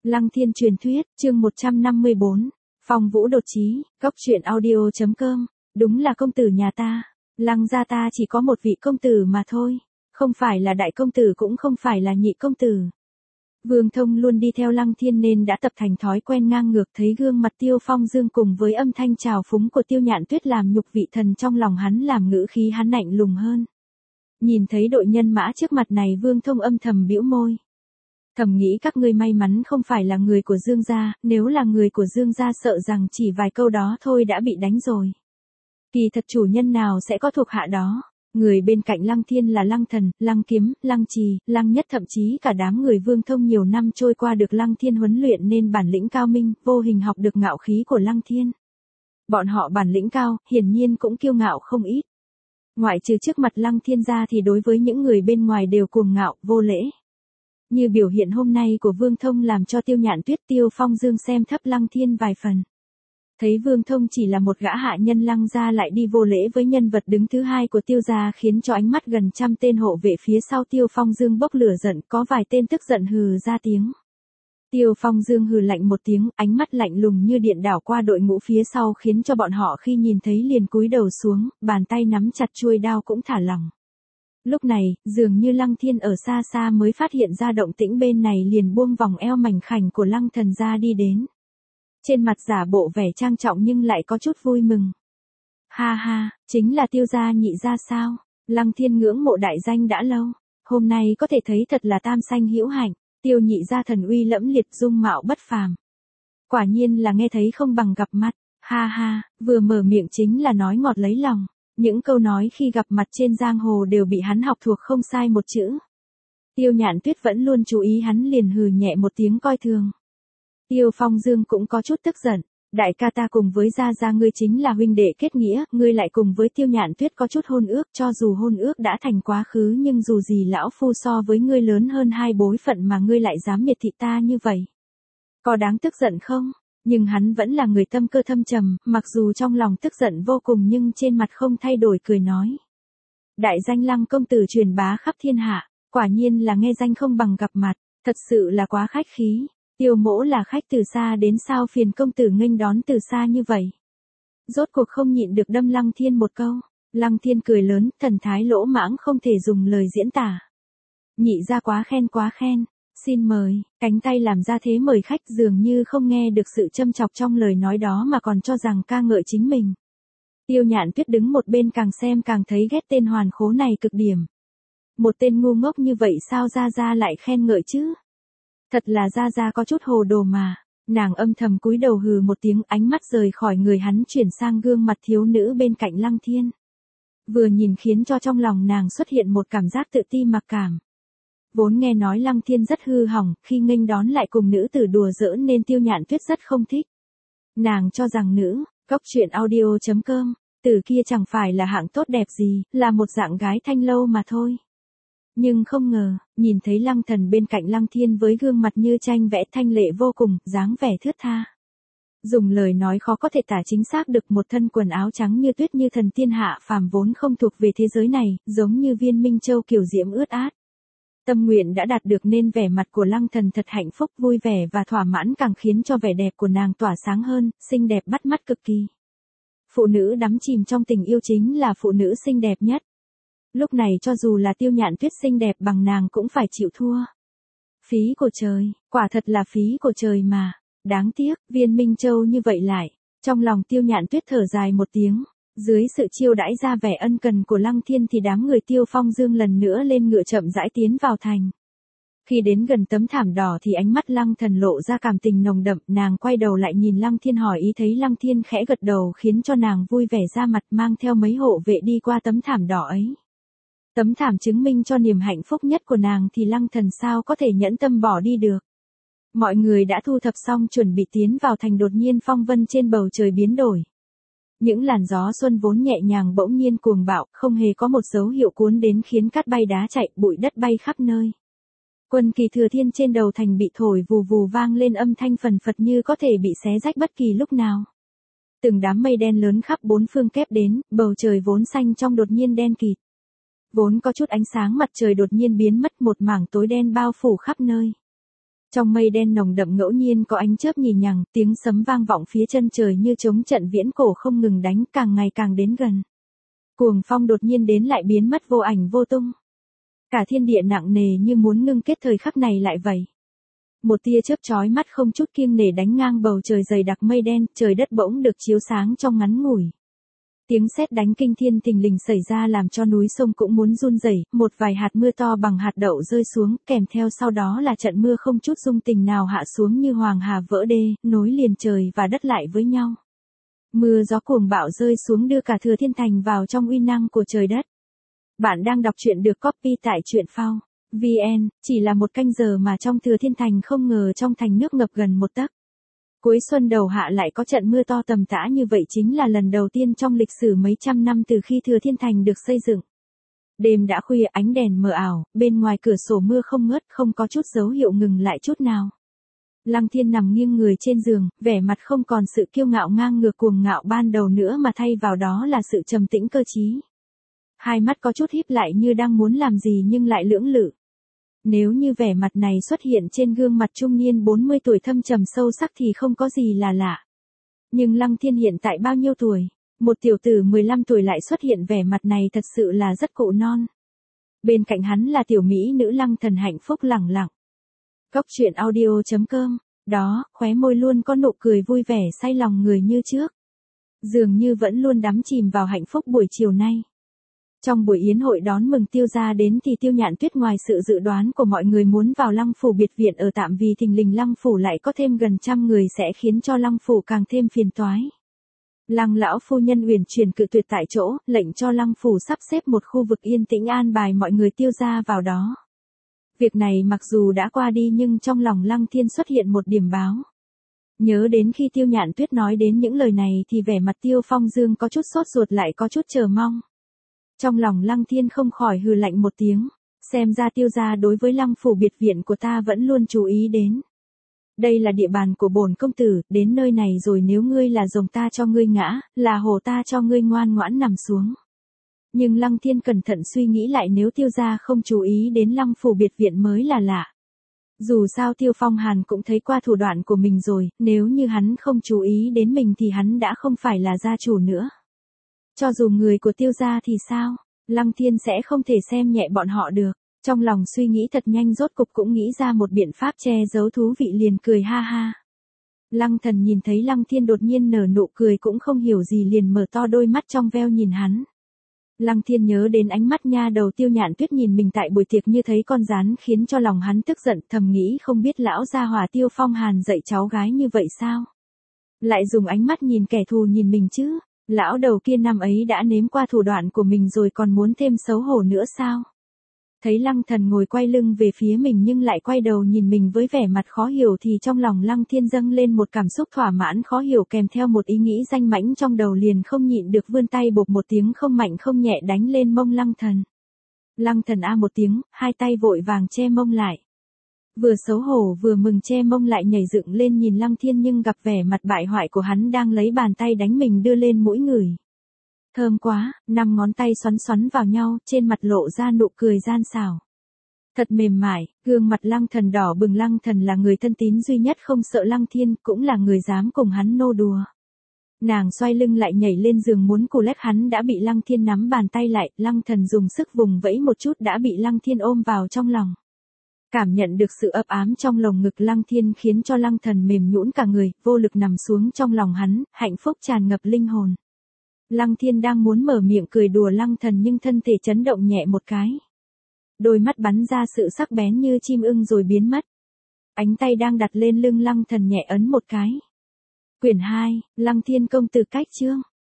Lăng Thiên truyền thuyết, chương 154. Phong Vũ đột chí, góc truyện audio.com. Đúng là công tử nhà ta. Lăng gia ta chỉ có một vị công tử mà thôi. Không phải là đại công tử cũng không phải là nhị công tử. Vương Thông luôn đi theo Lăng Thiên nên đã tập thành thói quen ngang ngược, thấy gương mặt Tiêu Phong Dương cùng với âm thanh trào phúng của Tiêu Nhạn Tuyết làm nhục vị thần trong lòng hắn, làm ngữ khí hắn lạnh lùng hơn. Nhìn thấy đội nhân mã trước mặt này, Vương Thông âm thầm bĩu môi. Thầm nghĩ các ngươi may mắn không phải là người của Dương gia, nếu là người của Dương gia sợ rằng chỉ vài câu đó thôi đã bị đánh rồi. Kỳ thật chủ nhân nào sẽ có thuộc hạ đó. Người bên cạnh Lăng Thiên là Lăng Thần, Lăng Kiếm, Lăng Trì, Lăng Nhất, thậm chí cả đám người Vương Thông nhiều năm trôi qua được Lăng Thiên huấn luyện nên bản lĩnh cao minh, vô hình học được ngạo khí của Lăng Thiên. Bọn họ bản lĩnh cao, hiển nhiên cũng kiêu ngạo không ít. Ngoại trừ trước mặt Lăng Thiên ra thì đối với những người bên ngoài đều cuồng ngạo, vô lễ. Như biểu hiện hôm nay của Vương Thông làm cho Tiêu Nhạn Tuyết, Tiêu Phong Dương xem thấp Lăng Thiên vài phần. Thấy Vương Thông chỉ là một gã hạ nhân Lăng gia lại đi vô lễ với nhân vật đứng thứ hai của Tiêu gia, khiến cho ánh mắt gần trăm tên hộ vệ phía sau Tiêu Phong Dương bốc lửa giận, có vài tên tức giận hừ ra tiếng. Tiêu Phong Dương hừ lạnh một tiếng, ánh mắt lạnh lùng như điện đảo qua đội ngũ phía sau, khiến cho bọn họ khi nhìn thấy liền cúi đầu xuống, bàn tay nắm chặt chuôi đao cũng thả lỏng. Lúc này, dường như Lăng Thiên ở xa xa mới phát hiện ra động tĩnh bên này, liền buông vòng eo mảnh khảnh của Lăng Thần ra đi đến. Trên mặt giả bộ vẻ trang trọng nhưng lại có chút vui mừng. Ha ha, chính là Tiêu gia nhị gia sao? Lăng Thiên ngưỡng mộ đại danh đã lâu, hôm nay có thể thấy thật là tam sanh hữu hạnh. Tiêu nhị gia thần uy lẫm liệt, dung mạo bất phàm. Quả nhiên là nghe thấy không bằng gặp mặt. Ha ha, vừa mở miệng chính là nói ngọt lấy lòng. Những câu nói khi gặp mặt trên giang hồ đều bị hắn học thuộc không sai một chữ. Tiêu Nhạn Tuyết vẫn luôn chú ý hắn, liền hừ nhẹ một tiếng coi thường. Tiêu Phong Dương cũng có chút tức giận. Đại ca ta cùng với gia gia ngươi chính là huynh đệ kết nghĩa, ngươi lại cùng với Tiêu Nhạn Tuyết có chút hôn ước, cho dù hôn ước đã thành quá khứ nhưng dù gì lão phu so với ngươi lớn hơn 2 bối phận mà ngươi lại dám miệt thị ta như vậy. Có đáng tức giận không? Nhưng hắn vẫn là người tâm cơ thâm trầm, mặc dù trong lòng tức giận vô cùng nhưng trên mặt không thay đổi, cười nói. Đại danh Lăng công tử truyền bá khắp thiên hạ, quả nhiên là nghe danh không bằng gặp mặt, thật sự là quá khách khí. Tiêu mỗ là khách từ xa đến, sao phiền công tử nghênh đón từ xa như vậy. Rốt cuộc không nhịn được đâm Lăng Thiên một câu. Lăng Thiên cười lớn, thần thái lỗ mãng không thể dùng lời diễn tả. Nhị gia quá khen. Xin mời, cánh tay làm ra thế mời khách, dường như không nghe được sự châm chọc trong lời nói đó mà còn cho rằng ca ngợi chính mình. Tiêu Nhạn Tuyết đứng một bên càng xem càng thấy ghét tên hoàn khố này cực điểm. Một tên ngu ngốc như vậy sao gia gia lại khen ngợi chứ? Thật là gia gia có chút hồ đồ mà. Nàng âm thầm cúi đầu hừ một tiếng, ánh mắt rời khỏi người hắn chuyển sang gương mặt thiếu nữ bên cạnh Lăng Thiên. Vừa nhìn khiến cho trong lòng nàng xuất hiện một cảm giác tự ti mặc cảm. Vốn nghe nói Lăng Thiên rất hư hỏng, khi nghênh đón lại cùng nữ tử đùa giỡn nên Tiêu Nhạn Tuyết rất không thích. Nàng cho rằng nữ, góc truyện audio.com, từ kia chẳng phải là hạng tốt đẹp gì, là một dạng gái thanh lâu mà thôi. Nhưng không ngờ, nhìn thấy Lăng Thần bên cạnh Lăng Thiên với gương mặt như tranh vẽ, thanh lệ vô cùng, dáng vẻ thướt tha. Dùng lời nói khó có thể tả chính xác được, một thân quần áo trắng như tuyết, như thần tiên hạ phàm, vốn không thuộc về thế giới này, giống như viên minh châu kiều diễm ướt át. Tâm nguyện đã đạt được nên vẻ mặt của Lăng Thần thật hạnh phúc, vui vẻ và thỏa mãn, càng khiến cho vẻ đẹp của nàng tỏa sáng hơn, xinh đẹp bắt mắt cực kỳ. Phụ nữ đắm chìm trong tình yêu chính là phụ nữ xinh đẹp nhất. Lúc này cho dù là Tiêu Nhạn Tuyết xinh đẹp bằng nàng cũng phải chịu thua. Phí của trời, quả thật là phí của trời mà. Đáng tiếc, viên minh châu như vậy lại. Trong lòng Tiêu Nhạn Tuyết thở dài một tiếng. Dưới sự chiêu đãi ra vẻ ân cần của Lăng Thiên thì đám người Tiêu Phong Dương lần nữa lên ngựa chậm rãi tiến vào thành. Khi đến gần tấm thảm đỏ thì ánh mắt Lăng Thần lộ ra cảm tình nồng đậm, nàng quay đầu lại nhìn Lăng Thiên hỏi ý, thấy Lăng Thiên khẽ gật đầu khiến cho nàng vui vẻ ra mặt, mang theo mấy hộ vệ đi qua tấm thảm đỏ ấy. Tấm thảm chứng minh cho niềm hạnh phúc nhất của nàng thì Lăng Thần sao có thể nhẫn tâm bỏ đi được. Mọi người đã thu thập xong chuẩn bị tiến vào thành, đột nhiên phong vân trên bầu trời biến đổi. Những làn gió xuân vốn nhẹ nhàng bỗng nhiên cuồng bạo, không hề có một dấu hiệu cuốn đến, khiến cát bay đá chạy, bụi đất bay khắp nơi. Quân kỳ thừa thiên trên đầu thành bị thổi vù vù vang lên âm thanh phần phật như có thể bị xé rách bất kỳ lúc nào. Từng đám mây đen lớn khắp bốn phương kép đến, bầu trời vốn xanh trong đột nhiên đen kịt. Vốn có chút ánh sáng mặt trời đột nhiên biến mất, một mảng tối đen bao phủ khắp nơi. Trong mây đen nồng đậm ngẫu nhiên có ánh chớp nhì nhằng, tiếng sấm vang vọng phía chân trời như trống trận viễn cổ không ngừng đánh, càng ngày càng đến gần. Cuồng phong đột nhiên đến lại biến mất vô ảnh vô tung. Cả thiên địa nặng nề như muốn ngưng kết thời khắc này lại vậy. Một tia chớp chói mắt không chút kiêng nể đánh ngang bầu trời dày đặc mây đen, trời đất bỗng được chiếu sáng trong ngắn ngủi. Tiếng sét đánh kinh thiên thình lình xảy ra làm cho núi sông cũng muốn run rẩy, một vài hạt mưa to bằng hạt đậu rơi xuống, kèm theo sau đó là trận mưa không chút dung tình nào hạ xuống như hoàng hà vỡ đê, nối liền trời và đất lại với nhau. Mưa gió cuồng bạo rơi xuống đưa cả Thừa Thiên Thành vào trong uy năng của trời đất. Bạn đang đọc truyện được copy tại truyện phao VN, chỉ là một canh giờ mà trong Thừa Thiên Thành không ngờ trong thành nước ngập gần một tấc. Cuối xuân đầu hạ lại có trận mưa to tầm tã như vậy chính là lần đầu tiên trong lịch sử mấy trăm năm từ khi Thừa Thiên Thành được xây dựng. Đêm đã khuya ánh đèn mờ ảo, bên ngoài cửa sổ mưa không ngớt không có chút dấu hiệu ngừng lại chút nào. Lăng Thiên nằm nghiêng người trên giường, vẻ mặt không còn sự kiêu ngạo ngang ngược cuồng ngạo ban đầu nữa mà thay vào đó là sự trầm tĩnh cơ trí. Hai mắt có chút híp lại như đang muốn làm gì nhưng lại lưỡng lự. Nếu như vẻ mặt này xuất hiện trên gương mặt trung niên 40 tuổi thâm trầm sâu sắc thì không có gì là lạ. Nhưng Lăng Thiên hiện tại bao nhiêu tuổi? Một tiểu tử 15 tuổi lại xuất hiện vẻ mặt này thật sự là rất cụ non. Bên cạnh hắn là tiểu mỹ nữ Lăng Thần hạnh phúc lẳng lặng. Cốc truyện audio.com, đó, khóe môi luôn có nụ cười vui vẻ say lòng người như trước. Dường như vẫn luôn đắm chìm vào hạnh phúc buổi chiều nay. Trong buổi yến hội đón mừng Tiêu gia đến thì Tiêu Nhạn Tuyết ngoài sự dự đoán của mọi người muốn vào Lăng phủ biệt viện ở tạm vì thình lình Lăng phủ lại có thêm gần trăm người sẽ khiến cho Lăng phủ càng thêm phiền toái. Lăng lão phu nhân uyển chuyển cự tuyệt tại chỗ, lệnh cho Lăng phủ sắp xếp một khu vực yên tĩnh an bài mọi người Tiêu gia vào đó. Việc này mặc dù đã qua đi nhưng trong lòng Lăng Thiên xuất hiện một điểm báo. Nhớ đến khi Tiêu Nhạn Tuyết nói đến những lời này thì vẻ mặt Tiêu Phong Dương có chút sốt ruột lại có chút chờ mong. Trong lòng Lăng Thiên không khỏi hừ lạnh một tiếng, xem ra Tiêu gia đối với Lăng phủ biệt viện của ta vẫn luôn chú ý đến. Đây là địa bàn của bổn công tử, đến nơi này rồi nếu ngươi là rồng ta cho ngươi ngã, là hổ ta cho ngươi ngoan ngoãn nằm xuống. Nhưng Lăng Thiên cẩn thận suy nghĩ lại nếu Tiêu gia không chú ý đến Lăng phủ biệt viện mới là lạ. Dù sao Tiêu Phong Hàn cũng thấy qua thủ đoạn của mình rồi, nếu như hắn không chú ý đến mình thì hắn đã không phải là gia chủ nữa. Cho dù người của Tiêu gia thì sao, Lăng Thiên sẽ không thể xem nhẹ bọn họ được. Trong lòng suy nghĩ thật nhanh rốt cục cũng nghĩ ra một biện pháp che giấu thú vị liền cười ha ha. Lăng Thần nhìn thấy Lăng Thiên đột nhiên nở nụ cười cũng không hiểu gì liền mở to đôi mắt trong veo nhìn hắn. Lăng Thiên nhớ đến ánh mắt nha đầu Tiêu Nhạn Tuyết nhìn mình tại buổi tiệc như thấy con rán khiến cho lòng hắn tức giận thầm nghĩ không biết lão gia hỏa Tiêu Phong Hàn dạy cháu gái như vậy sao. Lại dùng ánh mắt nhìn kẻ thù nhìn mình chứ, lão đầu kia năm ấy đã nếm qua thủ đoạn của mình rồi còn muốn thêm xấu hổ nữa sao. Thấy Lăng Thần ngồi quay lưng về phía mình nhưng lại quay đầu nhìn mình với vẻ mặt khó hiểu thì trong lòng Lăng Thiên dâng lên một cảm xúc thỏa mãn khó hiểu kèm theo một ý nghĩ danh mãnh trong đầu liền không nhịn được vươn tay bộp một tiếng không mạnh không nhẹ đánh lên mông Lăng Thần. Lăng Thần a một tiếng, hai tay vội vàng che mông lại. Vừa xấu hổ vừa mừng che mông lại nhảy dựng lên nhìn Lăng Thiên nhưng gặp vẻ mặt bại hoại của hắn đang lấy bàn tay đánh mình đưa lên mũi người. Thơm quá, 5 ngón tay xoắn xoắn vào nhau, trên mặt lộ ra nụ cười gian xảo. Thật mềm mại, gương mặt Lăng Thần đỏ bừng Lăng Thần là người thân tín duy nhất không sợ Lăng Thiên, cũng là người dám cùng hắn nô đùa. Nàng xoay lưng lại nhảy lên giường muốn cù lét hắn đã bị Lăng Thiên nắm bàn tay lại, Lăng Thần dùng sức vùng vẫy một chút đã bị Lăng Thiên ôm vào trong lòng. Cảm nhận được sự ấp ám trong lồng ngực Lăng Thiên khiến cho Lăng Thần mềm nhũn cả người, vô lực nằm xuống trong lòng hắn, hạnh phúc tràn ngập linh hồn. Lăng Thiên đang muốn mở miệng cười đùa Lăng Thần nhưng thân thể chấn động nhẹ một cái. Đôi mắt bắn ra sự sắc bén như chim ưng rồi biến mất. Ánh tay đang đặt lên lưng Lăng Thần nhẹ ấn một cái. Quyển 2, Lăng Thiên công tử cách chương.